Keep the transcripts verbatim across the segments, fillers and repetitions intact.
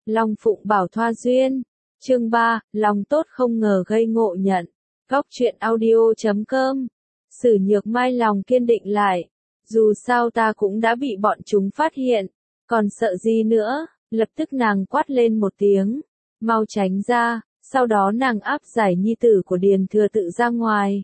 Long Phụng Bảo Thoa Duyên. Chương ba, lòng tốt không ngờ gây ngộ nhận. Góc truyện audio chấm com. Sử Nhược Mai lòng kiên định lại. Dù sao ta cũng đã bị bọn chúng phát hiện. Còn sợ gì nữa, lập tức nàng quát lên một tiếng. Mau tránh ra, sau đó nàng áp giải nhi tử của Điền Thừa Tự ra ngoài.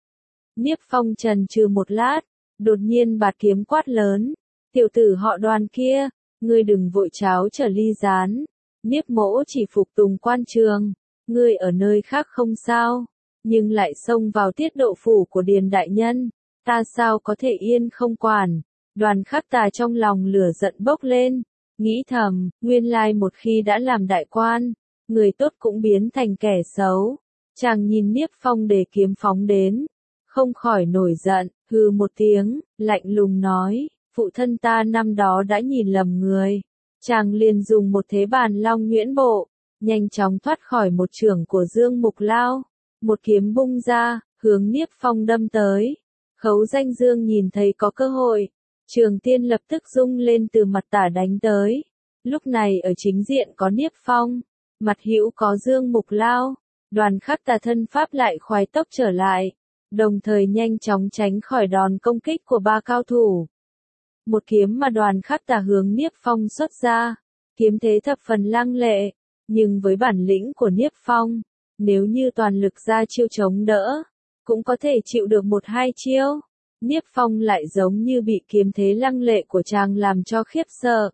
Niếp Phong trần trừ một lát, đột nhiên bạt kiếm quát lớn. Tiểu tử họ Đoàn kia, ngươi đừng vội cháo trở ly gián. Niếp mỗ chỉ phục tùng quan trường, ngươi ở nơi khác không sao, nhưng lại xông vào tiết độ phủ của Điền đại nhân, ta sao có thể yên không quản. Đoàn Khắc Tà trong lòng lửa giận bốc lên, nghĩ thầm, nguyên lai một khi đã làm đại quan, người tốt cũng biến thành kẻ xấu. Chàng nhìn Niếp Phong để kiếm phóng đến, không khỏi nổi giận, hừ một tiếng, lạnh lùng nói, phụ thân ta năm đó đã nhìn lầm người. Chàng liền dùng một thế bàn long nhuyễn bộ, nhanh chóng thoát khỏi một chưởng của Dương Mục Lao, một kiếm bung ra, hướng Niếp Phong đâm tới. Khấu Danh Dương nhìn thấy có cơ hội, Trường Tiên lập tức rung lên từ mặt tả đánh tới. Lúc này ở chính diện có Niếp Phong, mặt hữu có Dương Mục Lao, Đoàn Khắc Tà thân pháp lại khoái tốc trở lại, đồng thời nhanh chóng tránh khỏi đòn công kích của ba cao thủ. Một kiếm mà Đoàn Khắc Tà hướng Niếp Phong xuất ra, kiếm thế thập phần lăng lệ, nhưng với bản lĩnh của Niếp Phong, nếu như toàn lực ra chiêu chống đỡ, cũng có thể chịu được một hai chiêu. Niếp Phong lại giống như bị kiếm thế lăng lệ của chàng làm cho khiếp sợ.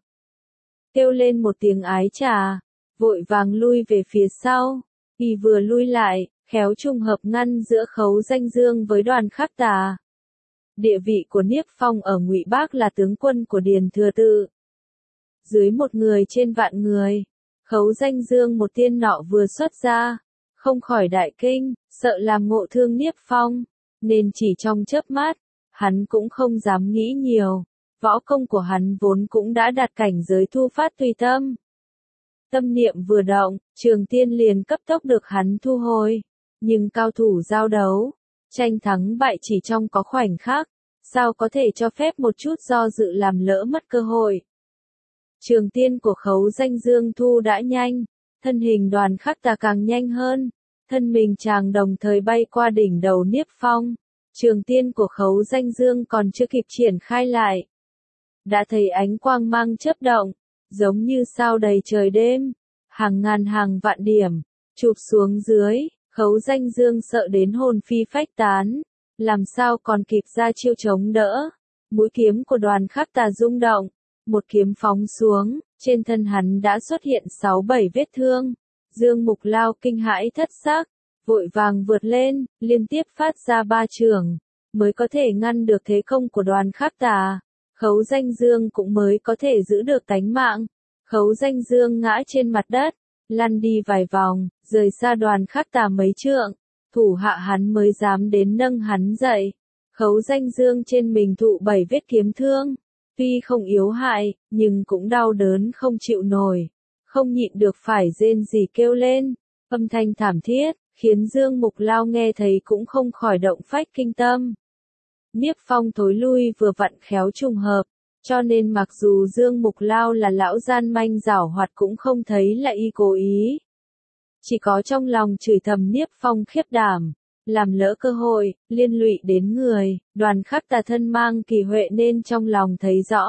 Kêu lên một tiếng ái trà, vội vàng lui về phía sau, y vừa lui lại, khéo trùng hợp ngăn giữa Khấu Danh Dương với Đoàn Khắc Tà. Địa vị của Niếp Phong ở Ngụy Bác là tướng quân của Điền Thừa Tự. Dưới một người trên vạn người, Khấu Danh Dương một tiên nọ vừa xuất ra, không khỏi đại kinh, sợ làm ngộ thương Niếp Phong, nên chỉ trong chớp mắt, hắn cũng không dám nghĩ nhiều. Võ công của hắn vốn cũng đã đạt cảnh giới thu phát tùy tâm. Tâm niệm vừa động, Trường Tiên liền cấp tốc được hắn thu hồi. Nhưng cao thủ giao đấu, tranh thắng bại chỉ trong có khoảnh khắc, sao có thể cho phép một chút do dự làm lỡ mất cơ hội. Trường Tiên của Khấu Danh Dương thu đã nhanh, thân hình Đoàn Khắc Tà càng nhanh hơn, thân mình chàng đồng thời bay qua đỉnh đầu Niếp Phong. Trường Tiên của Khấu Danh Dương còn chưa kịp triển khai lại, đã thấy ánh quang mang chớp động, giống như sao đầy trời đêm, hàng ngàn hàng vạn điểm, chụp xuống dưới. Khấu Danh Dương sợ đến hồn phi phách tán, làm sao còn kịp ra chiêu chống đỡ. Mũi kiếm của Đoàn Khắc Tà rung động, một kiếm phóng xuống, trên thân hắn đã xuất hiện sáu bảy vết thương. Dương Mục Lao kinh hãi thất sắc, vội vàng vượt lên, liên tiếp phát ra ba chưởng, mới có thể ngăn được thế công của Đoàn Khắc Tà. Khấu Danh Dương cũng mới có thể giữ được tánh mạng. Khấu Danh Dương ngã trên mặt đất, lăn đi vài vòng, rời xa Đoàn Khắc Tà mấy trượng, thủ hạ hắn mới dám đến nâng hắn dậy. Khấu Danh Dương trên mình thụ bảy vết kiếm thương, tuy không yếu hại, nhưng cũng đau đớn không chịu nổi, không nhịn được phải rên rỉ kêu lên, âm thanh thảm thiết, khiến Dương Mục Lao nghe thấy cũng không khỏi động phách kinh tâm. Niếp Phong thối lui vừa vặn khéo trùng hợp, cho nên mặc dù Dương Mục Lao là lão gian manh giảo hoạt cũng không thấy là y cố ý. Chỉ có trong lòng chửi thầm Niếp Phong khiếp đảm, làm lỡ cơ hội, liên lụy đến người. Đoàn Khắc Tà thân mang kỳ huệ nên trong lòng thấy rõ.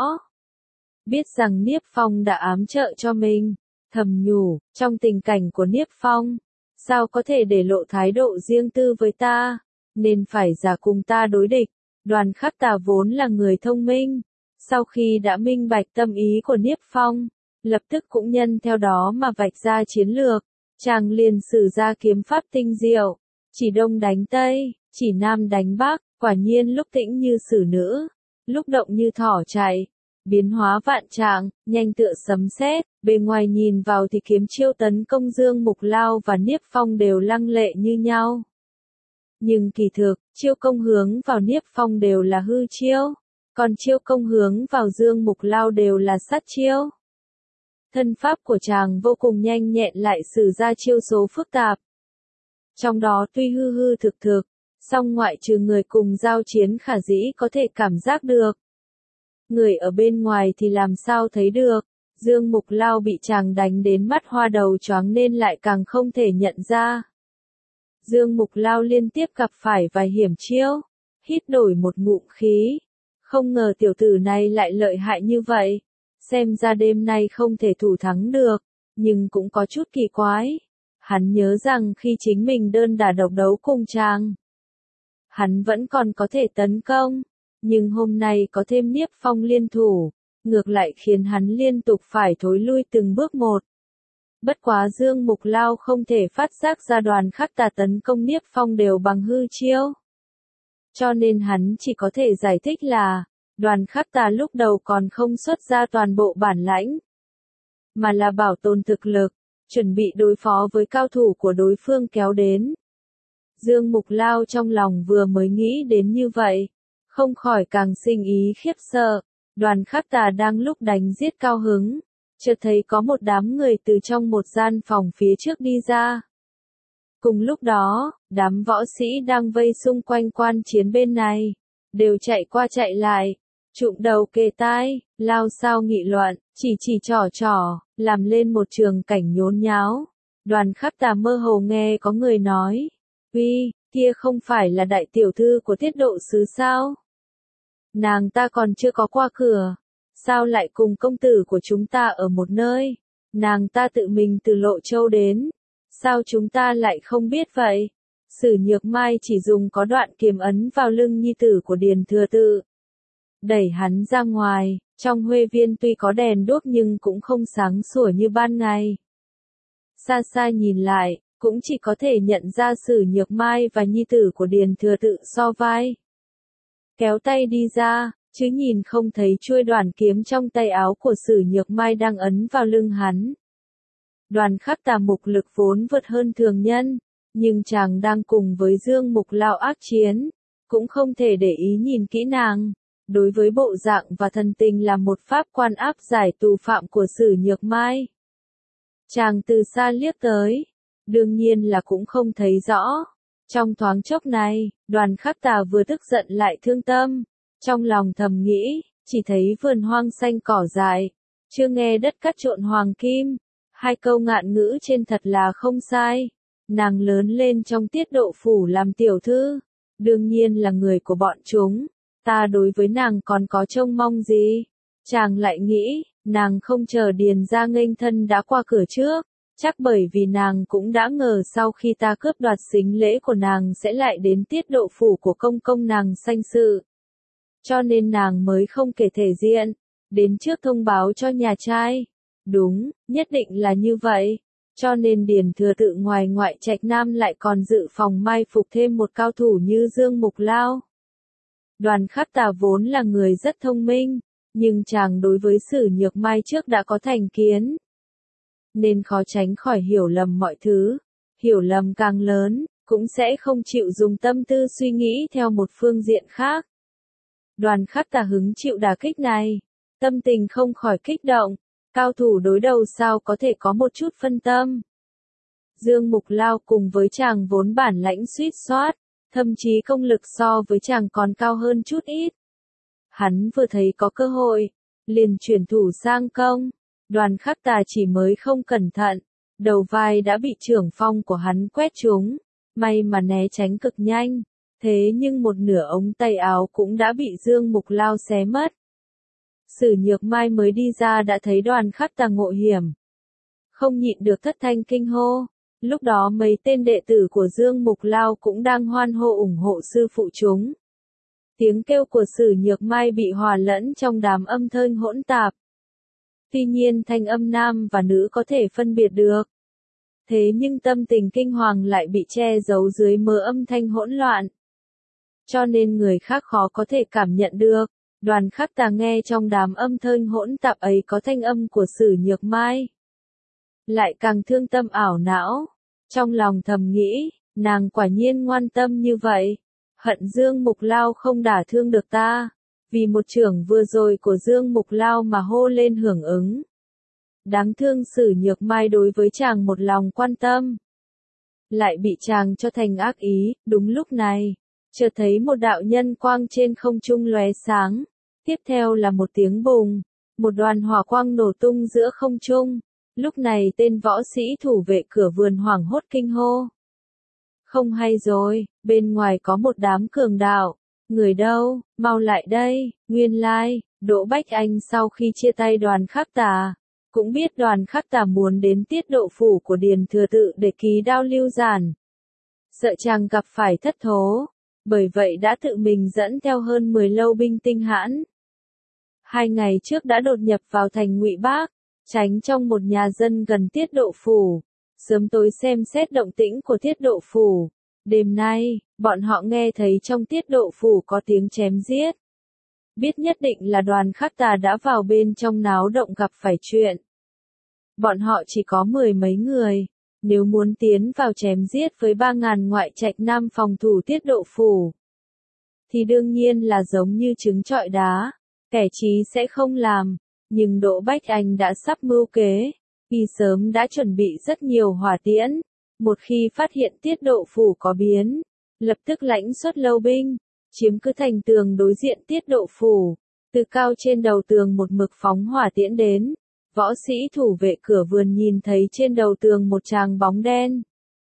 Biết rằng Niếp Phong đã ám trợ cho mình, thầm nhủ, trong tình cảnh của Niếp Phong, sao có thể để lộ thái độ riêng tư với ta, nên phải giả cùng ta đối địch. Đoàn Khắc Tà vốn là người thông minh, sau khi đã minh bạch tâm ý của Niếp Phong, lập tức cũng nhân theo đó mà vạch ra chiến lược. Chàng liền sử ra kiếm pháp tinh diệu, chỉ đông đánh tây, chỉ nam đánh bắc, quả nhiên lúc tĩnh như xử nữ, lúc động như thỏ chạy, biến hóa vạn trạng, nhanh tựa sấm sét. Bề ngoài nhìn vào thì kiếm chiêu tấn công Dương Mục Lao và Niếp Phong đều lăng lệ như nhau. Nhưng kỳ thực, chiêu công hướng vào Niếp Phong đều là hư chiêu, còn chiêu công hướng vào Dương Mục Lao đều là sát chiêu. Thân pháp của chàng vô cùng nhanh nhẹn lại sử ra chiêu số phức tạp. Trong đó tuy hư hư thực thực, song ngoại trừ người cùng giao chiến khả dĩ có thể cảm giác được. Người ở bên ngoài thì làm sao thấy được, Dương Mục Lao bị chàng đánh đến mắt hoa đầu choáng nên lại càng không thể nhận ra. Dương Mục Lao liên tiếp gặp phải vài hiểm chiêu, hít đổi một ngụm khí. Không ngờ tiểu tử này lại lợi hại như vậy. Xem ra đêm nay không thể thủ thắng được, nhưng cũng có chút kỳ quái. Hắn nhớ rằng khi chính mình đơn đả độc đấu cùng chàng, hắn vẫn còn có thể tấn công, nhưng hôm nay có thêm Niếp Phong liên thủ, ngược lại khiến hắn liên tục phải thối lui từng bước một. Bất quá Dương Mục Lao không thể phát giác ra Đoàn Khắc Tà tấn công Niếp Phong đều bằng hư chiêu. Cho nên hắn chỉ có thể giải thích là, Đoàn Khắc Tà lúc đầu còn không xuất ra toàn bộ bản lãnh, mà là bảo tồn thực lực, chuẩn bị đối phó với cao thủ của đối phương kéo đến. Dương Mục Lao trong lòng vừa mới nghĩ đến như vậy, không khỏi càng sinh ý khiếp sợ. Đoàn Khắc Tà đang lúc đánh giết cao hứng, chợt thấy có một đám người từ trong một gian phòng phía trước đi ra. Cùng lúc đó, đám võ sĩ đang vây xung quanh quan chiến bên này, đều chạy qua chạy lại, trụm đầu kề tai, lao sao nghị luận, chỉ chỉ trỏ trỏ, làm lên một trường cảnh nhốn nháo. Đoàn Khắc Tà mơ hồ nghe có người nói, uy, kia không phải là đại tiểu thư của Tiết Độ Sứ sao? Nàng ta còn chưa có qua cửa, sao lại cùng công tử của chúng ta ở một nơi? Nàng ta tự mình từ Lộ Châu đến, sao chúng ta lại không biết vậy? Sử Nhược Mai chỉ dùng có đoạn kiềm ấn vào lưng nhi tử của Điền Thừa Tự, đẩy hắn ra ngoài. Trong huê viên tuy có đèn đuốc nhưng cũng không sáng sủa như ban ngày. Xa xa nhìn lại, cũng chỉ có thể nhận ra Sử Nhược Mai và nhi tử của Điền Thừa Tự so vai. Kéo tay đi ra, chứ nhìn không thấy chuôi đoàn kiếm trong tay áo của Sử Nhược Mai đang ấn vào lưng hắn. Đoàn Khắc Tà mục lực vốn vượt hơn thường nhân, nhưng chàng đang cùng với Dương Mục Lao ác chiến, cũng không thể để ý nhìn kỹ nàng. Đối với bộ dạng và thần tình là một pháp quan áp giải tù phạm của Sử Nhược Mai, chàng từ xa liếc tới, đương nhiên là cũng không thấy rõ. Trong thoáng chốc này, Đoàn Khắc Tà vừa tức giận lại thương tâm, trong lòng thầm nghĩ, chỉ thấy vườn hoang xanh cỏ dại, chưa nghe đất cát trộn hoàng kim, hai câu ngạn ngữ trên thật là không sai. Nàng lớn lên trong Tiết Độ phủ làm tiểu thư, đương nhiên là người của bọn chúng, ta đối với nàng còn có trông mong gì? Chàng lại nghĩ, nàng không chờ Điền ra nghênh thân đã qua cửa trước, chắc bởi vì nàng cũng đã ngờ sau khi ta cướp đoạt sính lễ của nàng sẽ lại đến Tiết Độ phủ của công công nàng sanh sự. Cho nên nàng mới không kể thể diện, đến trước thông báo cho nhà trai. Đúng, nhất định là như vậy. Cho nên Điền Thừa Tự ngoài ngoại trạch nam lại còn dự phòng mai phục thêm một cao thủ như Dương Mục Lao. Đoàn Khắc Tà vốn là người rất thông minh, nhưng chàng đối với Sử Nhược Mai trước đã có thành kiến, nên khó tránh khỏi hiểu lầm mọi thứ. Hiểu lầm càng lớn, cũng sẽ không chịu dùng tâm tư suy nghĩ theo một phương diện khác. Đoàn Khắc Tà hứng chịu đả kích này, tâm tình không khỏi kích động. Cao thủ đối đầu sao có thể có một chút phân tâm. Dương Mục Lao cùng với chàng vốn bản lãnh suýt soát, thậm chí công lực so với chàng còn cao hơn chút ít. Hắn vừa thấy có cơ hội, liền chuyển thủ sang công. Đoàn Khắc Tà chỉ mới không cẩn thận, đầu vai đã bị trưởng phong của hắn quét trúng, may mà né tránh cực nhanh, thế nhưng một nửa ống tay áo cũng đã bị Dương Mục Lao xé mất. Sử Nhược Mai mới đi ra đã thấy Đoàn Khắc Tà ngộ hiểm, không nhịn được thất thanh kinh hô. Lúc đó mấy tên đệ tử của Dương Mục Lao cũng đang hoan hô ủng hộ sư phụ chúng. Tiếng kêu của Sử Nhược Mai bị hòa lẫn trong đám âm thanh hỗn tạp. Tuy nhiên thanh âm nam và nữ có thể phân biệt được. Thế nhưng tâm tình kinh hoàng lại bị che giấu dưới mớ âm thanh hỗn loạn. Cho nên người khác khó có thể cảm nhận được. Đoàn Khắc Tà nghe trong đám âm thanh hỗn tạp ấy có thanh âm của Sử Nhược Mai, lại càng thương tâm ảo não. Trong lòng thầm nghĩ, nàng quả nhiên ngoan tâm như vậy. Hận Dương Mục Lao không đả thương được ta. Vì một chưởng vừa rồi của Dương Mục Lao mà hô lên hưởng ứng. Đáng thương Sử Nhược Mai đối với chàng một lòng quan tâm, lại bị chàng cho thành ác ý. Đúng lúc này, chợt thấy một đạo nhân quang trên không trung lóe sáng. Tiếp theo là một tiếng bùng. một đoàn hỏa quang nổ tung giữa không trung. Lúc này tên võ sĩ thủ vệ cửa vườn hoảng hốt kinh hô. Không hay rồi, bên ngoài có một đám cường đạo. Người đâu, mau lại đây. Nguyên lai, Đỗ Bách Anh sau khi chia tay Đoàn Khắc Tà, cũng biết Đoàn Khắc Tà muốn đến tiết độ phủ của Điền Thừa Tự để ký đao lưu giản. Sợ chàng gặp phải thất thố, bởi vậy đã tự mình dẫn theo hơn mười lâu binh tinh hãn. Hai ngày trước đã đột nhập vào thành Ngụy Bác, tránh trong một nhà dân gần tiết độ phủ, sớm tối xem xét động tĩnh của tiết độ phủ. Đêm nay, bọn họ nghe thấy trong tiết độ phủ có tiếng chém giết. Biết nhất định là Đoàn Khắc Tà đã vào bên trong náo động gặp phải chuyện. Bọn họ chỉ có mười mấy người, nếu muốn tiến vào chém giết với ba ngàn ngoại trạch nam phòng thủ tiết độ phủ, thì đương nhiên là giống như trứng trọi đá, kẻ trí sẽ không làm. Nhưng Đỗ Bách Anh đã sắp mưu kế, y sớm đã chuẩn bị rất nhiều hỏa tiễn. Một khi phát hiện tiết độ phủ có biến, lập tức lãnh xuất lâu binh, chiếm cứ thành tường đối diện tiết độ phủ, từ cao trên đầu tường một mực phóng hỏa tiễn đến. Võ sĩ thủ vệ cửa vườn nhìn thấy trên đầu tường một tràng bóng đen.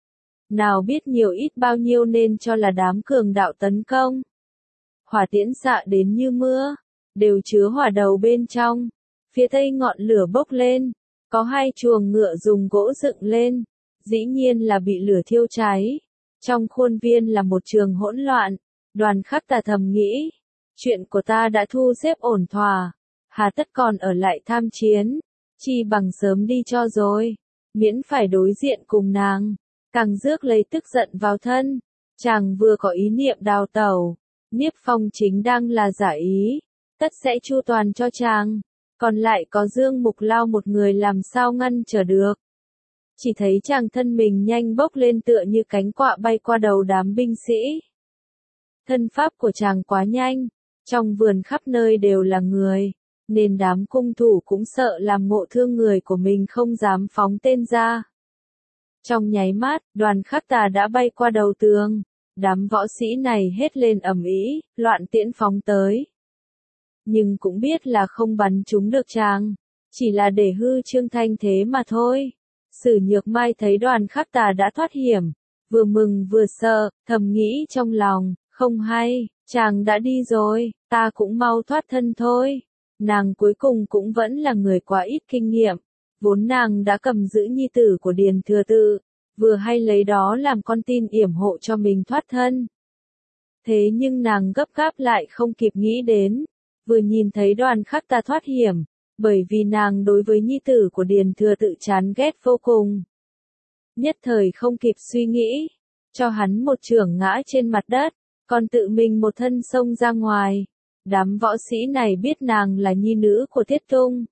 Nào biết nhiều ít bao nhiêu nên cho là đám cường đạo tấn công. Hỏa tiễn xạ đến như mưa, đều chứa hỏa đầu bên trong. Phía tây ngọn lửa bốc lên, có hai chuồng ngựa dùng gỗ dựng lên, dĩ nhiên là bị lửa thiêu cháy. Trong khuôn viên là một trường hỗn loạn. Đoàn Khắc Tà thầm nghĩ, chuyện của ta đã thu xếp ổn thỏa, hà tất còn ở lại tham chiến, chi bằng sớm đi cho rồi, miễn phải đối diện cùng nàng. Càng rước lấy tức giận vào thân, chàng vừa có ý niệm đào tẩu, Niếp Phong chính đang là giả ý, tất sẽ chu toàn cho chàng, còn lại có Dương Mục Lao một người làm sao ngăn trở được. Chỉ thấy chàng thân mình nhanh bốc lên tựa như cánh quạ bay qua đầu đám binh sĩ. Thân pháp của chàng quá nhanh, trong vườn khắp nơi đều là người, nên đám cung thủ cũng sợ làm ngộ thương người của mình không dám phóng tên ra. Trong nháy mắt, Đoàn Khắc Tà đã bay qua đầu tường, đám võ sĩ này hét lên ầm ĩ, loạn tiễn phóng tới. Nhưng cũng biết là không bắn trúng được chàng, chỉ là để hư trương thanh thế mà thôi. Sử Nhược Mai thấy Đoàn Khắc Tà đã thoát hiểm, vừa mừng vừa sợ, thầm nghĩ trong lòng, không hay, chàng đã đi rồi, ta cũng mau thoát thân thôi. Nàng cuối cùng cũng vẫn là người quá ít kinh nghiệm, vốn nàng đã cầm giữ nhi tử của Điền Thừa Tự, vừa hay lấy đó làm con tin yểm hộ cho mình thoát thân. Thế nhưng nàng gấp gáp lại không kịp nghĩ đến, vừa nhìn thấy Đoàn Khắc Tà thoát hiểm, bởi vì nàng đối với nhi tử của Điền Thừa Tự chán ghét vô cùng. Nhất thời không kịp suy nghĩ, cho hắn một chưởng ngã trên mặt đất, còn tự mình một thân xông ra ngoài. Đám võ sĩ này biết nàng là nhi nữ của Tiết Tung,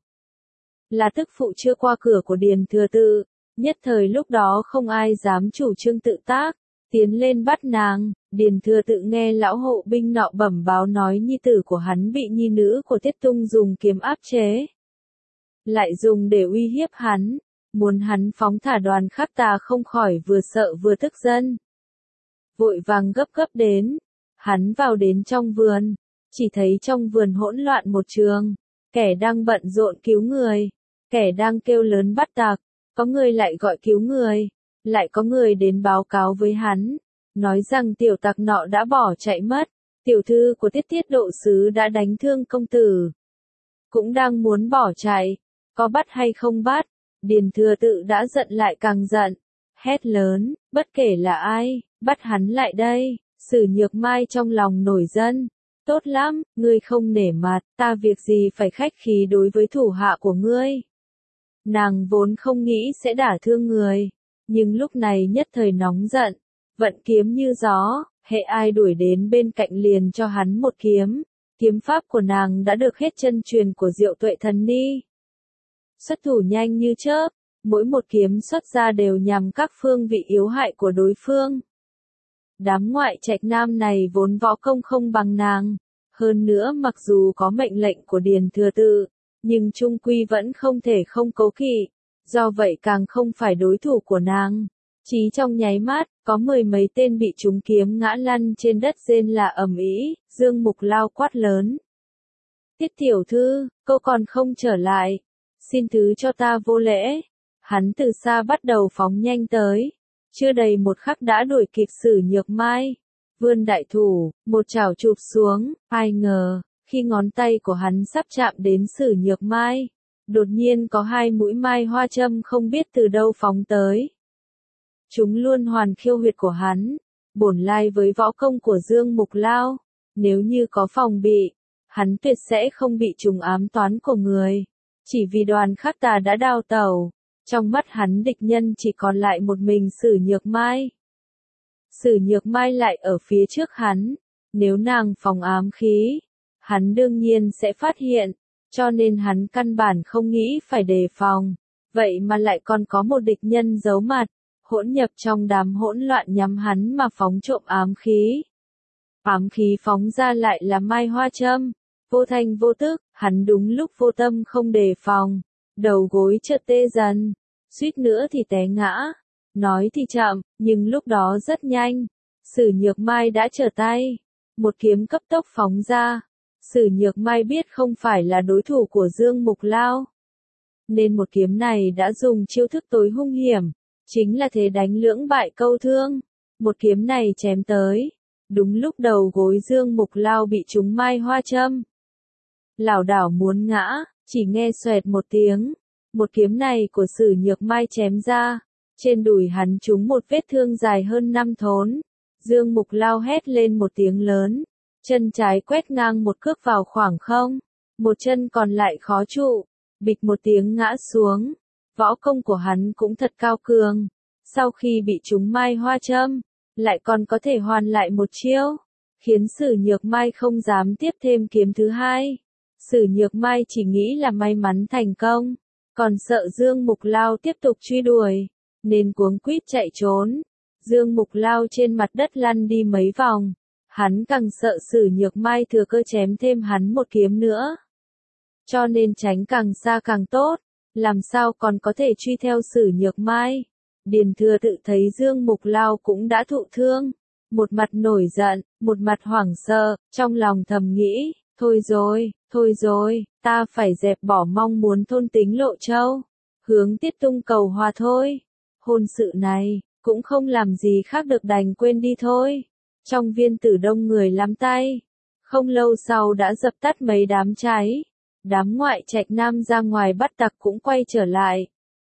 là tức phụ chưa qua cửa của Điền Thừa Tự, nhất thời lúc đó không ai dám chủ trương tự tác, tiến lên bắt nàng. Điền Thừa Tự nghe lão hộ binh nọ bẩm báo nói nhi tử của hắn bị nhi nữ của Tiết Tung dùng kiếm áp chế, lại dùng để uy hiếp hắn, muốn hắn phóng thả Đoàn Khắc Tà, không khỏi vừa sợ vừa tức giận. Vội vàng gấp gấp đến, hắn vào đến trong vườn, chỉ thấy trong vườn hỗn loạn một trường, kẻ đang bận rộn cứu người, kẻ đang kêu lớn bắt tặc, có người lại gọi cứu người, lại có người đến báo cáo với hắn, nói rằng tiểu tặc nọ đã bỏ chạy mất, tiểu thư của Tiết Tiết độ sứ đã đánh thương công tử, cũng đang muốn bỏ chạy, có bắt hay không bắt. Điền Thừa Tự đã giận lại càng giận, hét lớn, bất kể là ai, bắt hắn lại đây. Sử Nhược Mai trong lòng nổi giận, tốt lắm, ngươi không nể mặt, ta việc gì phải khách khí đối với thủ hạ của ngươi. Nàng vốn không nghĩ sẽ đả thương người, nhưng lúc này nhất thời nóng giận, vận kiếm như gió, hệ ai đuổi đến bên cạnh liền cho hắn một kiếm. Kiếm pháp của nàng đã được hết chân truyền của Diệu Tuệ Thần Ni. Xuất thủ nhanh như chớp, mỗi một kiếm xuất ra đều nhằm các phương vị yếu hại của đối phương. Đám ngoại trạch nam này vốn võ công không bằng nàng, hơn nữa mặc dù có mệnh lệnh của Điền Thừa Tự, nhưng chung quy vẫn không thể không cố kỵ, do vậy càng không phải đối thủ của nàng. Chỉ trong nháy mắt, có mười mấy tên bị trúng kiếm ngã lăn trên đất rên là ầm ĩ. Dương Mục Lao quát lớn, Tiết tiểu thư, cô còn không trở lại. Xin thứ cho ta vô lễ. Hắn từ xa bắt đầu phóng nhanh tới. Chưa đầy một khắc đã đuổi kịp Sử Nhược Mai. Vươn đại thủ, một chảo chụp xuống, ai ngờ, khi ngón tay của hắn sắp chạm đến Sử Nhược Mai, đột nhiên có hai mũi mai hoa châm không biết từ đâu phóng tới. Chúng luôn hoàn khiêu huyệt của hắn, bổn lai với võ công của Dương Mục Lao, nếu như có phòng bị, hắn tuyệt sẽ không bị trùng ám toán của người. Chỉ vì Đoàn Khắc Tà đã đào tẩu, trong mắt hắn địch nhân chỉ còn lại một mình Sử Nhược Mai. Sử Nhược Mai lại ở phía trước hắn, nếu nàng phòng ám khí, hắn đương nhiên sẽ phát hiện, cho nên hắn căn bản không nghĩ phải đề phòng, vậy mà lại còn có một địch nhân giấu mặt, hỗn nhập trong đám hỗn loạn nhắm hắn mà phóng trộm ám khí. Ám khí phóng ra lại là mai hoa châm, vô thanh vô tức, hắn đúng lúc vô tâm không đề phòng, đầu gối chợt tê dần, suýt nữa thì té ngã. Nói thì chậm, nhưng lúc đó rất nhanh. Sử Nhược Mai đã trở tay, một kiếm cấp tốc phóng ra. Sử Nhược Mai biết không phải là đối thủ của Dương Mục Lao, nên một kiếm này đã dùng chiêu thức tối hung hiểm, chính là thế đánh lưỡng bại câu thương. Một kiếm này chém tới, đúng lúc đầu gối Dương Mục Lao bị trúng mai hoa châm. Lảo đảo muốn ngã, chỉ nghe xoẹt một tiếng, một kiếm này của Sử Nhược Mai chém ra, trên đùi hắn trúng một vết thương dài hơn năm thốn. Dương Mục Lao hét lên một tiếng lớn, chân trái quét ngang một cước vào khoảng không, một chân còn lại khó trụ, bịch một tiếng ngã xuống. Võ công của hắn cũng thật cao cường, sau khi bị trúng mai hoa châm, lại còn có thể hoàn lại một chiêu, khiến Sử Nhược Mai không dám tiếp thêm kiếm thứ hai. Sử Nhược Mai chỉ nghĩ là may mắn thành công, còn sợ Dương Mục Lao tiếp tục truy đuổi, nên cuống quýt chạy trốn. Dương Mục Lao trên mặt đất lăn đi mấy vòng, hắn càng sợ Sử Nhược Mai thừa cơ chém thêm hắn một kiếm nữa. Cho nên tránh càng xa càng tốt, làm sao còn có thể truy theo Sử Nhược Mai. Điền Thừa Tự thấy Dương Mục Lao cũng đã thụ thương, một mặt nổi giận, một mặt hoảng sợ, trong lòng thầm nghĩ, thôi rồi, thôi rồi, ta phải dẹp bỏ mong muốn thôn tính Lộ Châu, hướng Tiết Tung cầu hòa thôi. Hôn sự này, cũng không làm gì khác được đành quên đi thôi. Trong viên tử đông người lắm tay, không lâu sau đã dập tắt mấy đám cháy. Đám ngoại trạch nam ra ngoài bắt tặc cũng quay trở lại.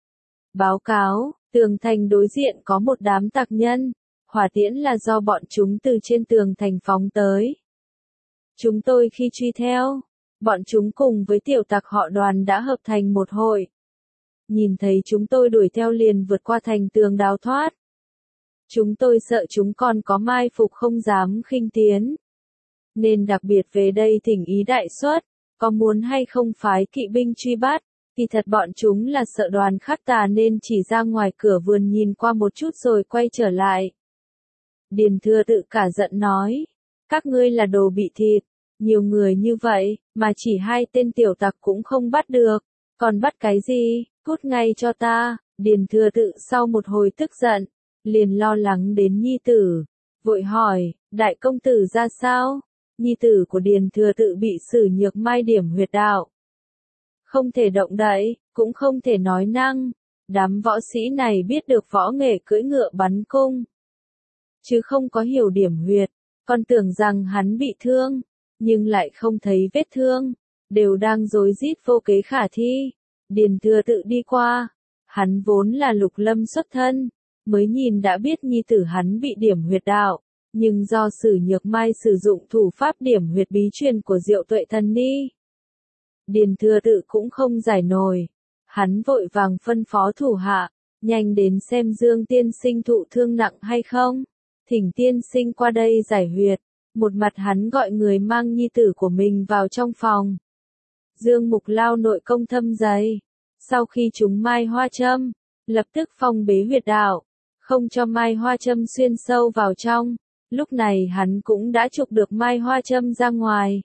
Báo cáo, tường thành đối diện có một đám tặc nhân, hỏa tiễn là do bọn chúng từ trên tường thành phóng tới. Chúng tôi khi truy theo, bọn chúng cùng với tiểu tặc họ Đoàn đã hợp thành một hội. Nhìn thấy chúng tôi đuổi theo liền vượt qua thành tường đào thoát. Chúng tôi sợ chúng còn có mai phục không dám khinh tiến, nên đặc biệt về đây thỉnh ý đại xuất, có muốn hay không phái kỵ binh truy bắt. Kỳ thật bọn chúng là sợ Đoàn Khắc Tà nên chỉ ra ngoài cửa vườn nhìn qua một chút rồi quay trở lại. Điền Thừa Tự cả giận nói, các ngươi là đồ bị thịt, nhiều người như vậy, mà chỉ hai tên tiểu tặc cũng không bắt được, còn bắt cái gì, cút ngay cho ta. Điền Thừa Tự sau một hồi tức giận, liền lo lắng đến nhi tử, vội hỏi, đại công tử ra sao? Nhi tử của Điền Thừa Tự bị Sử Nhược Mai điểm huyệt đạo, không thể động đậy, cũng không thể nói năng. Đám võ sĩ này biết được võ nghệ cưỡi ngựa bắn cung, chứ không có hiểu điểm huyệt, còn tưởng rằng hắn bị thương, nhưng lại không thấy vết thương, đều đang rối rít vô kế khả thi. Điền Thừa Tự đi qua, hắn vốn là lục lâm xuất thân, mới nhìn đã biết nhi tử hắn bị điểm huyệt đạo, nhưng do Sử Nhược Mai sử dụng thủ pháp điểm huyệt bí truyền của Diệu Tuệ Thần Ni, Điền Thừa Tự cũng không giải nổi. Hắn vội vàng phân phó thủ hạ, nhanh đến xem Dương tiên sinh thụ thương nặng hay không, thỉnh tiên sinh qua đây giải huyệt. Một mặt hắn gọi người mang nhi tử của mình vào trong phòng. Dương Mục Lao nội công thâm dày, sau khi trúng mai hoa châm, lập tức phong bế huyệt đạo, không cho mai hoa châm xuyên sâu vào trong. Lúc này hắn cũng đã trục được mai hoa châm ra ngoài.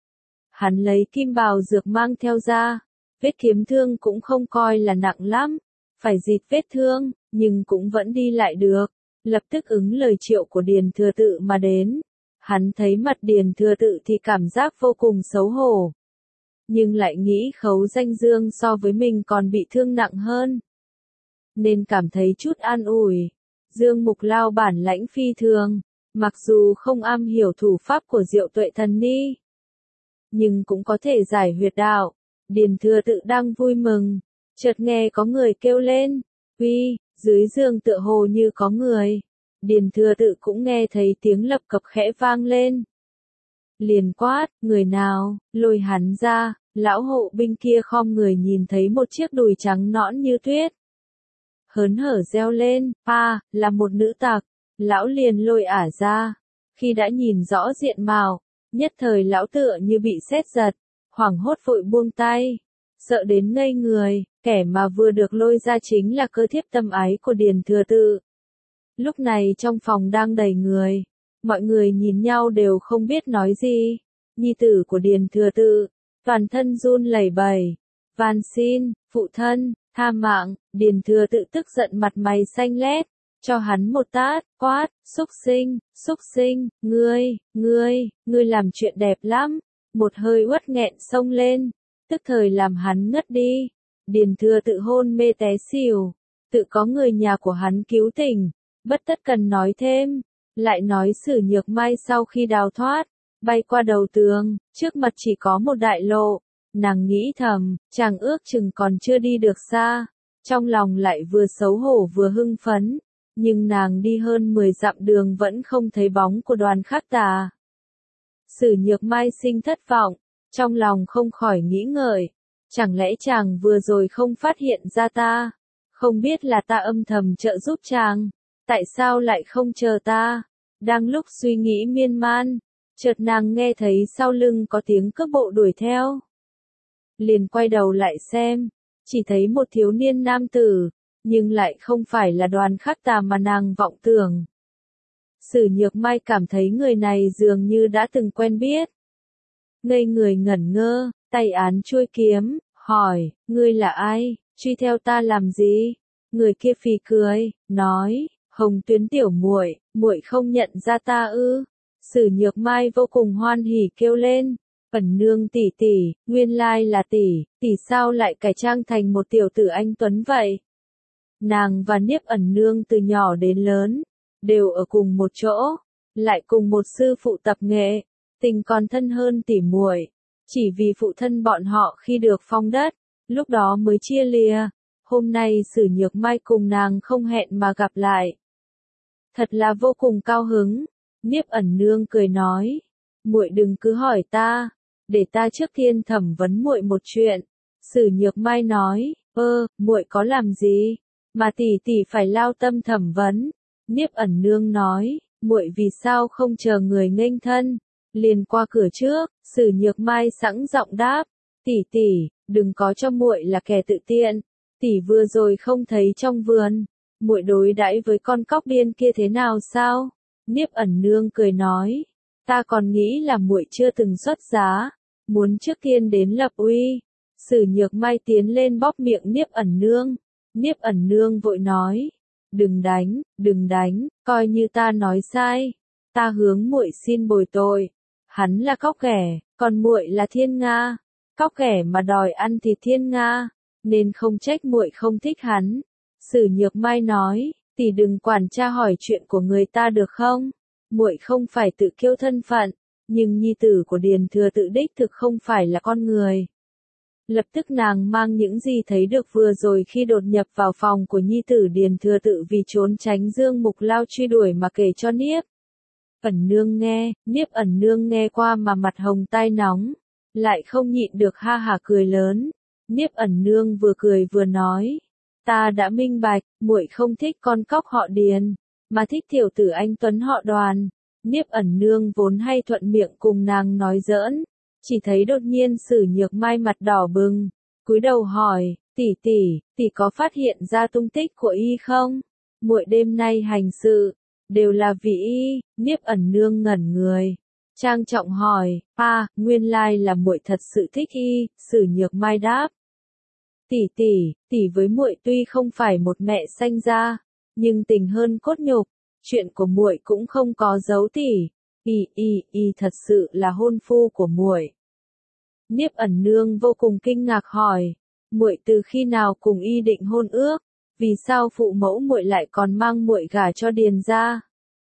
Hắn lấy kim bào dược mang theo ra, vết kiếm thương cũng không coi là nặng lắm, phải dịt vết thương, nhưng cũng vẫn đi lại được. Lập tức ứng lời triệu của Điền Thừa Tự mà đến. Hắn thấy mặt Điền Thừa Tự thì cảm giác vô cùng xấu hổ. nhưng lại nghĩ Khấu Danh Dương so với mình còn bị thương nặng hơn, nên cảm thấy chút an ủi. Dương Mục Lao bản lãnh phi thường, mặc dù không am hiểu thủ pháp của Diệu Tuệ Thần Ni, nhưng cũng có thể giải huyệt đạo. Điền Thừa Tự đang vui mừng, chợt nghe có người kêu lên, "Uy!" Dưới giường tựa hồ như có người. Điền Thừa Tự cũng nghe thấy tiếng lập cập khẽ vang lên. Liền quát, "Người nào?" Lôi hắn ra. Lão hộ binh kia khom người nhìn thấy một chiếc đùi trắng nõn như tuyết, hớn hở reo lên, "A, là một nữ tặc." Lão liền lôi ả ra. Khi đã nhìn rõ diện mạo, nhất thời lão tựa như bị sét giật, hoảng hốt vội buông tay, sợ đến ngây người. Kẻ mà vừa được lôi ra chính là cơ thiếp tâm ái của Điền Thừa Tự. Lúc này trong phòng đang đầy người, mọi người nhìn nhau đều không biết nói gì. Nhi tử của Điền Thừa Tự, toàn thân run lẩy bẩy, van xin, "Phụ thân, tha mạng." Điền Thừa Tự tức giận mặt mày xanh lét, cho hắn một tát, quát, "Xúc sinh, xúc sinh, ngươi, ngươi, ngươi làm chuyện đẹp lắm." Một hơi uất nghẹn xông lên, tức thời làm hắn ngất đi. Điền Thừa Tự hôn mê té xỉu, tự có người nhà của hắn cứu tỉnh, bất tất cần nói thêm. Lại nói Sử Nhược Mai sau khi đào thoát, bay qua đầu tường, trước mặt chỉ có một đại lộ. Nàng nghĩ thầm, chàng ước chừng còn chưa đi được xa, trong lòng lại vừa xấu hổ vừa hưng phấn, nhưng nàng đi hơn mười dặm đường vẫn không thấy bóng của Đoàn Khắc Tà. Sử Nhược Mai sinh thất vọng, trong lòng không khỏi nghĩ ngợi, chẳng lẽ chàng vừa rồi không phát hiện ra ta, không biết là ta âm thầm trợ giúp chàng, tại sao lại không chờ ta? Đang lúc suy nghĩ miên man, chợt nàng nghe thấy sau lưng có tiếng cước bộ đuổi theo. Liền quay đầu lại xem, chỉ thấy một thiếu niên nam tử, nhưng lại không phải là Đoàn Khắc Tà mà nàng vọng tưởng. Sử Nhược Mai cảm thấy người này dường như đã từng quen biết. Ngây người ngẩn ngơ, tay án chuôi kiếm, hỏi, "Ngươi là ai, truy theo ta làm gì?" Người kia phì cười, nói, "Hồng Tuyến tiểu muội, muội không nhận ra ta ư?" Sử Nhược Mai vô cùng hoan hỉ kêu lên, "Ẩn Nương tỷ tỷ, nguyên lai là tỷ, tỷ sao lại cải trang thành một tiểu tử anh tuấn vậy?" Nàng và Niếp Ẩn Nương từ nhỏ đến lớn, đều ở cùng một chỗ, lại cùng một sư phụ tập nghệ, tình còn thân hơn tỉ muội. Chỉ vì phụ thân bọn họ khi được phong đất, lúc đó mới chia lìa. Hôm nay Sử Nhược Mai cùng nàng không hẹn mà gặp lại, thật là vô cùng cao hứng. Niếp Ẩn Nương cười nói, "Muội đừng cứ hỏi ta, để ta trước tiên thẩm vấn muội một chuyện." Sử Nhược Mai nói, "Ơ, muội có làm gì mà tỷ tỷ phải lao tâm thẩm vấn?" Niếp Ẩn Nương nói, "Muội vì sao không chờ người nghênh thân, liền qua cửa trước?" Sử Nhược Mai sẵn giọng đáp, "Tỷ tỷ, đừng có cho muội là kẻ tự tiện. Tỷ vừa rồi không thấy trong vườn, muội đối đãi với con cóc điên kia thế nào sao?" Niếp Ẩn Nương cười nói, "Ta còn nghĩ là muội chưa từng xuất giá, muốn trước tiên đến lập uy." Sử Nhược Mai tiến lên bóp miệng Niếp Ẩn Nương. Niếp Ẩn Nương vội nói, "Đừng đánh, đừng đánh, coi như ta nói sai. Ta hướng muội xin bồi tội. Hắn là cóc ghẻ, còn muội là thiên nga. Cóc ghẻ mà đòi ăn thịt thiên nga, nên không trách muội không thích hắn." Sử Nhược Mai nói, "Tỷ đừng quản tra hỏi chuyện của người ta được không? Muội không phải tự kiêu thân phận, nhưng nhi tử của Điền Thừa Tự đích thực không phải là con người." Lập tức nàng mang những gì thấy được vừa rồi khi đột nhập vào phòng của nhi tử Điền Thừa Tự vì trốn tránh Dương Mục Lao truy đuổi mà kể cho Niếp Ẩn Nương nghe. Niếp Ẩn Nương nghe qua mà mặt hồng tai nóng, lại không nhịn được ha hả cười lớn. Niếp Ẩn Nương vừa cười vừa nói, "Ta đã minh bạch, muội không thích con cóc họ Điền, mà thích tiểu tử anh tuấn họ Đoàn." Niếp Ẩn Nương vốn hay thuận miệng cùng nàng nói giỡn, chỉ thấy đột nhiên Sử Nhược Mai mặt đỏ bừng, cúi đầu hỏi, "Tỷ tỷ, tỷ có phát hiện ra tung tích của y không? Muội đêm nay hành sự đều là vì y." Niếp Ẩn Nương ngẩn người, trang trọng hỏi, "A, nguyên lai là muội thật sự thích y." Sử Nhược Mai đáp, "Tỷ tỷ, tỷ với muội tuy không phải một mẹ sanh ra, nhưng tình hơn cốt nhục, chuyện của muội cũng không có giấu tỷ. Y y y thật sự là hôn phu của muội." Niếp Ẩn Nương vô cùng kinh ngạc hỏi, muội từ khi nào cùng y định hôn ước, vì sao phụ mẫu muội lại còn mang muội gả cho Điền gia?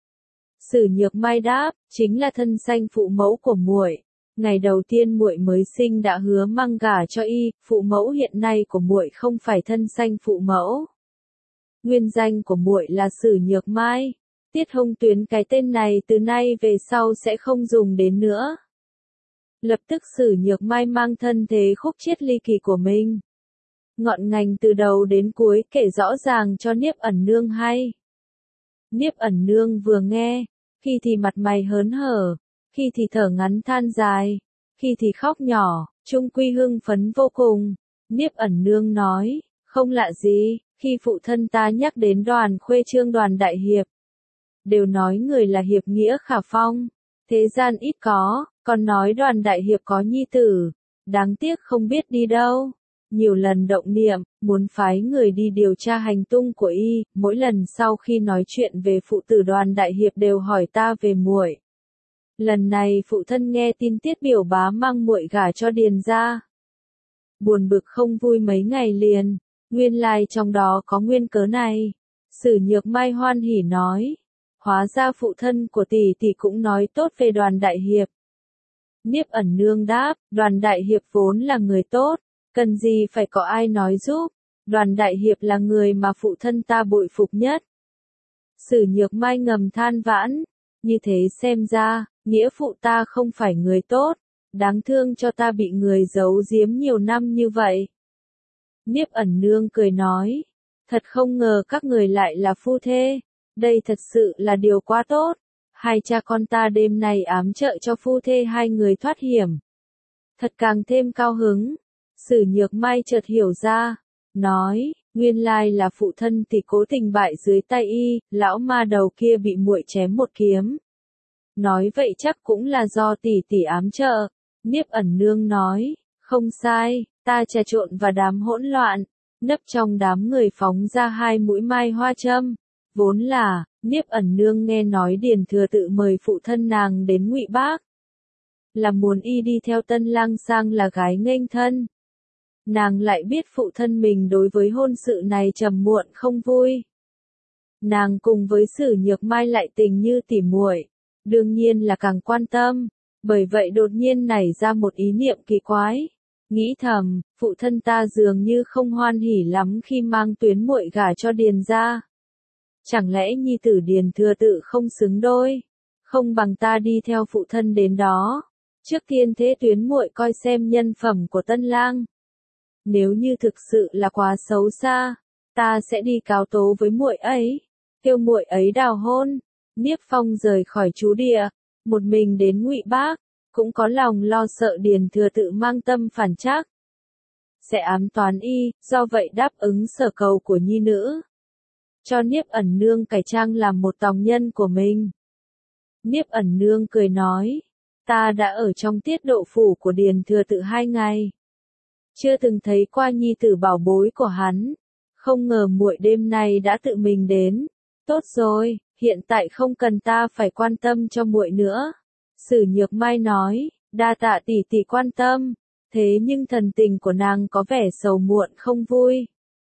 Sử Nhược Mai đáp, chính là thân sanh phụ mẫu của muội. Ngày đầu tiên muội mới sinh đã hứa mang gả cho y, phụ mẫu hiện nay của muội không phải thân sanh phụ mẫu. Nguyên danh của muội là Sử Nhược Mai. Tiết Hồng Tuyến cái tên này từ nay về sau sẽ không dùng đến nữa. Lập tức Sử Nhược Mai mang thân thế khúc chiết ly kỳ của mình. Ngọn ngành từ đầu đến cuối kể rõ ràng cho Niếp Ẩn Nương hay. Niếp Ẩn Nương vừa nghe, khi thì mặt mày hớn hở, khi thì thở ngắn than dài, khi thì khóc nhỏ, chung quy hưng phấn vô cùng. Niếp Ẩn Nương nói, không lạ gì, khi phụ thân ta nhắc đến Đoàn Khuê Trương Đoàn Đại Hiệp, đều nói người là hiệp nghĩa khả phong, thế gian ít có, còn nói Đoàn Đại Hiệp có nhi tử, đáng tiếc không biết đi đâu. Nhiều lần động niệm, muốn phái người đi điều tra hành tung của y, mỗi lần sau khi nói chuyện về phụ tử Đoàn Đại Hiệp đều hỏi ta về muội. Lần này phụ thân nghe tin Tiết Biểu Bá mang muội gả cho Điền gia, buồn bực không vui mấy ngày liền, nguyên lai trong đó có nguyên cớ này. Sử Nhược Mai hoan hỉ nói, hóa ra phụ thân của tỷ tỷ cũng nói tốt về Đoàn Đại Hiệp. Niếp Ẩn Nương đáp, Đoàn Đại Hiệp vốn là người tốt, cần gì phải có ai nói giúp, Đoàn Đại Hiệp là người mà phụ thân ta bội phục nhất. Sử Nhược Mai ngầm than vãn, như thế xem ra, nghĩa phụ ta không phải người tốt, đáng thương cho ta bị người giấu giếm nhiều năm như vậy. Niếp Ẩn Nương cười nói, thật không ngờ các người lại là phu thê, đây thật sự là điều quá tốt, hai cha con ta đêm nay ám trợ cho phu thê hai người thoát hiểm. Thật càng thêm cao hứng. Sử Nhược Mai chợt hiểu ra, nói, nguyên lai là phụ thân thì cố tình bại dưới tay y, lão ma đầu kia bị muội chém một kiếm. Nói vậy chắc cũng là do tỷ tỷ ám trợ. Niếp Ẩn Nương nói, không sai, ta trà trộn vào đám hỗn loạn, nấp trong đám người phóng ra hai mũi mai hoa châm. Vốn là, Niếp Ẩn Nương nghe nói Điền Thừa tự mời phụ thân nàng đến Ngụy Bác, là muốn y đi theo Tân Lang sang là gái nghênh thân. Nàng lại biết phụ thân mình đối với hôn sự này trầm muộn không vui. Nàng cùng với Sử Nhược Mai lại tình như tỉ muội, đương nhiên là càng quan tâm, bởi vậy đột nhiên nảy ra một ý niệm kỳ quái. Nghĩ thầm, phụ thân ta dường như không hoan hỉ lắm khi mang Tuyến muội gả cho Điền gia. Chẳng lẽ nhi tử Điền Thừa tự không xứng đôi, không bằng ta đi theo phụ thân đến đó. Trước tiên thế Tuyến muội coi xem nhân phẩm của Tân Lang. Nếu như thực sự là quá xấu xa, ta sẽ đi cáo tố với muội ấy, kêu muội ấy đào hôn. Niếp Phong rời khỏi trú địa, một mình đến Ngụy Bác, cũng có lòng lo sợ Điền Thừa tự mang tâm phản trắc, sẽ ám toán y, do vậy đáp ứng sở cầu của nhi nữ, cho Niếp Ẩn Nương cải trang làm một tòng nhân của mình. Niếp Ẩn Nương cười nói, ta đã ở trong tiết độ phủ của Điền Thừa tự hai ngày, chưa từng thấy qua nhi tử bảo bối của hắn, không ngờ muội đêm nay đã tự mình đến. Tốt rồi, hiện tại không cần ta phải quan tâm cho muội nữa. Sử Nhược Mai nói, đa tạ tỷ tỷ quan tâm, thế nhưng thần tình của nàng có vẻ sầu muộn không vui.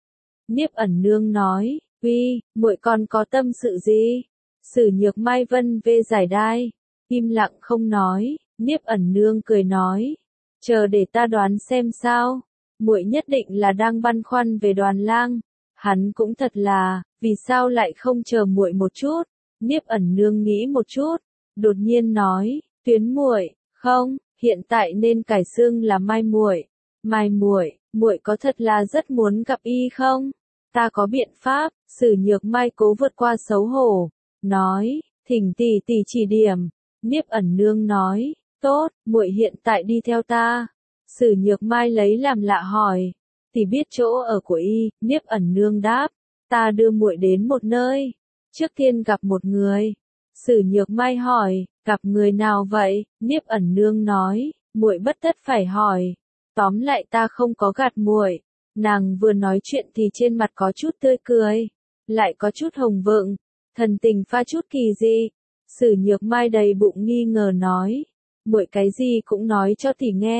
Niếp Ẩn Nương nói, uy, muội còn có tâm sự gì? Sử Nhược Mai vân vê giải đai, im lặng không nói. Niếp Ẩn Nương cười nói, chờ để ta đoán xem sao. Muội nhất định là đang băn khoăn về Đoàn Lang. Hắn cũng thật là, vì sao lại không chờ muội một chút? Niếp Ẩn Nương nghĩ một chút, đột nhiên nói, Tuyến muội, không, hiện tại nên cải xưng là Mai muội. Mai muội, muội có thật là rất muốn gặp y không? Ta có biện pháp. Sử Nhược Mai cố vượt qua xấu hổ, nói, thỉnh tỷ tỷ chỉ điểm. Niếp Ẩn Nương nói, tốt, muội hiện tại đi theo ta. Sử Nhược Mai lấy làm lạ hỏi, tỷ biết chỗ ở của y? Niếp Ẩn Nương đáp, ta đưa muội đến một nơi, trước tiên gặp một người. Sử Nhược Mai hỏi, gặp người nào vậy? Niếp Ẩn Nương nói, muội bất tất phải hỏi, tóm lại ta không có gạt muội. Nàng vừa nói chuyện thì trên mặt có chút tươi cười, lại có chút hồng vượng, thần tình pha chút kỳ dị. Sử Nhược Mai đầy bụng nghi ngờ nói, muội cái gì cũng nói cho tỷ nghe,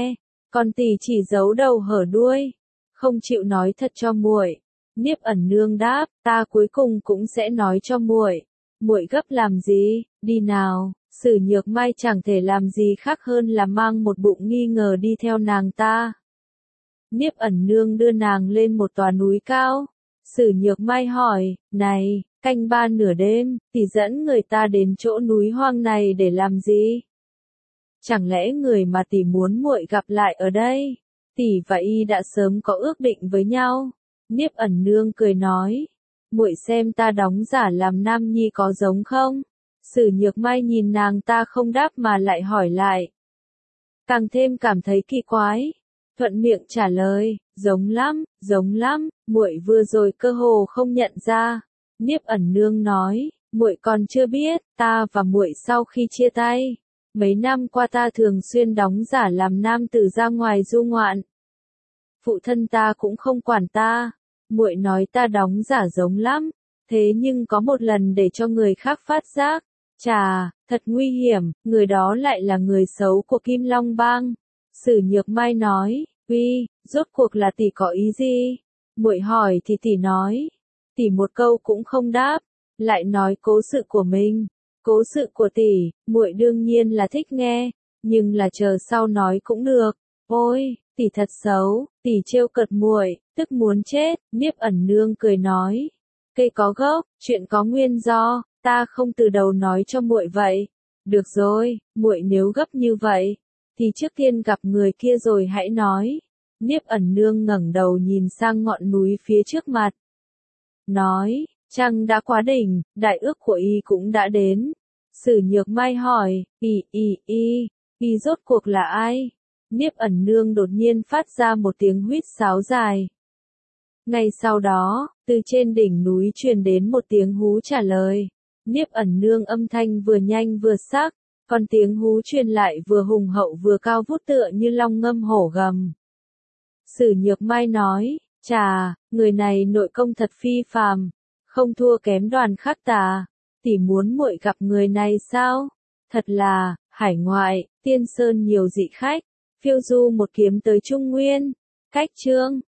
Còn tỷ chỉ giấu đầu hở đuôi, không chịu nói thật cho muội. Niếp ẩn nương đáp, ta cuối cùng cũng sẽ nói cho muội. Muội gấp làm gì, đi nào. Sử Nhược Mai chẳng thể làm gì khác hơn là mang một bụng nghi ngờ đi theo nàng ta. Niếp ẩn nương đưa nàng lên một tòa núi cao. Sử Nhược Mai hỏi, này, canh ba nửa đêm, tỷ dẫn người ta đến chỗ núi hoang này để làm gì? Chẳng lẽ người mà tỷ muốn muội gặp lại ở đây? Tỷ và y đã sớm có ước định với nhau. Niếp ẩn nương cười nói, muội xem ta đóng giả làm nam nhi có giống không? Sử Nhược Mai nhìn nàng ta không đáp mà lại hỏi lại. Càng thêm cảm thấy kỳ quái. Thuận miệng trả lời, giống lắm, giống lắm, muội vừa rồi cơ hồ không nhận ra. Niếp ẩn nương nói, muội còn chưa biết, ta và muội sau khi chia tay, mấy năm qua ta thường xuyên đóng giả làm nam tử ra ngoài du ngoạn. Phụ thân ta cũng không quản ta, muội nói ta đóng giả giống lắm, thế nhưng có một lần để cho người khác phát giác, chà, thật nguy hiểm, người đó lại là người xấu của Kim Long Bang. Sử Nhược Mai nói, uy, rốt cuộc là tỷ có ý gì? Muội hỏi thì tỷ nói, tỷ một câu cũng không đáp, lại nói cố sự của mình. Cố sự của tỷ, muội đương nhiên là thích nghe, nhưng là chờ sau nói cũng được. Ôi, tỷ thật xấu, tỷ trêu cợt muội, tức muốn chết. Niếp ẩn nương cười nói, cây có gốc, chuyện có nguyên do, ta không từ đầu nói cho muội vậy. Được rồi, muội nếu gấp như vậy, thì trước tiên gặp người kia rồi hãy nói. Niếp ẩn nương ngẩng đầu nhìn sang ngọn núi phía trước mặt. Nói, trăng đã quá đỉnh, đại ước của y cũng đã đến. Sử Nhược Mai hỏi, y y y, y rốt cuộc là ai? Niếp ẩn nương đột nhiên phát ra một tiếng huýt sáo dài. Ngay sau đó, từ trên đỉnh núi truyền đến một tiếng hú trả lời. Niếp ẩn nương âm thanh vừa nhanh vừa sắc, còn tiếng hú truyền lại vừa hùng hậu vừa cao vút tựa như long ngâm hổ gầm. Sử Nhược Mai nói, chà, người này nội công thật phi phàm, không thua kém Đoàn Khắc Tà. Tỷ muốn muội gặp người này sao? Thật là, hải ngoại, tiên sơn nhiều dị khách, phiêu du một kiếm tới Trung Nguyên. Cách chương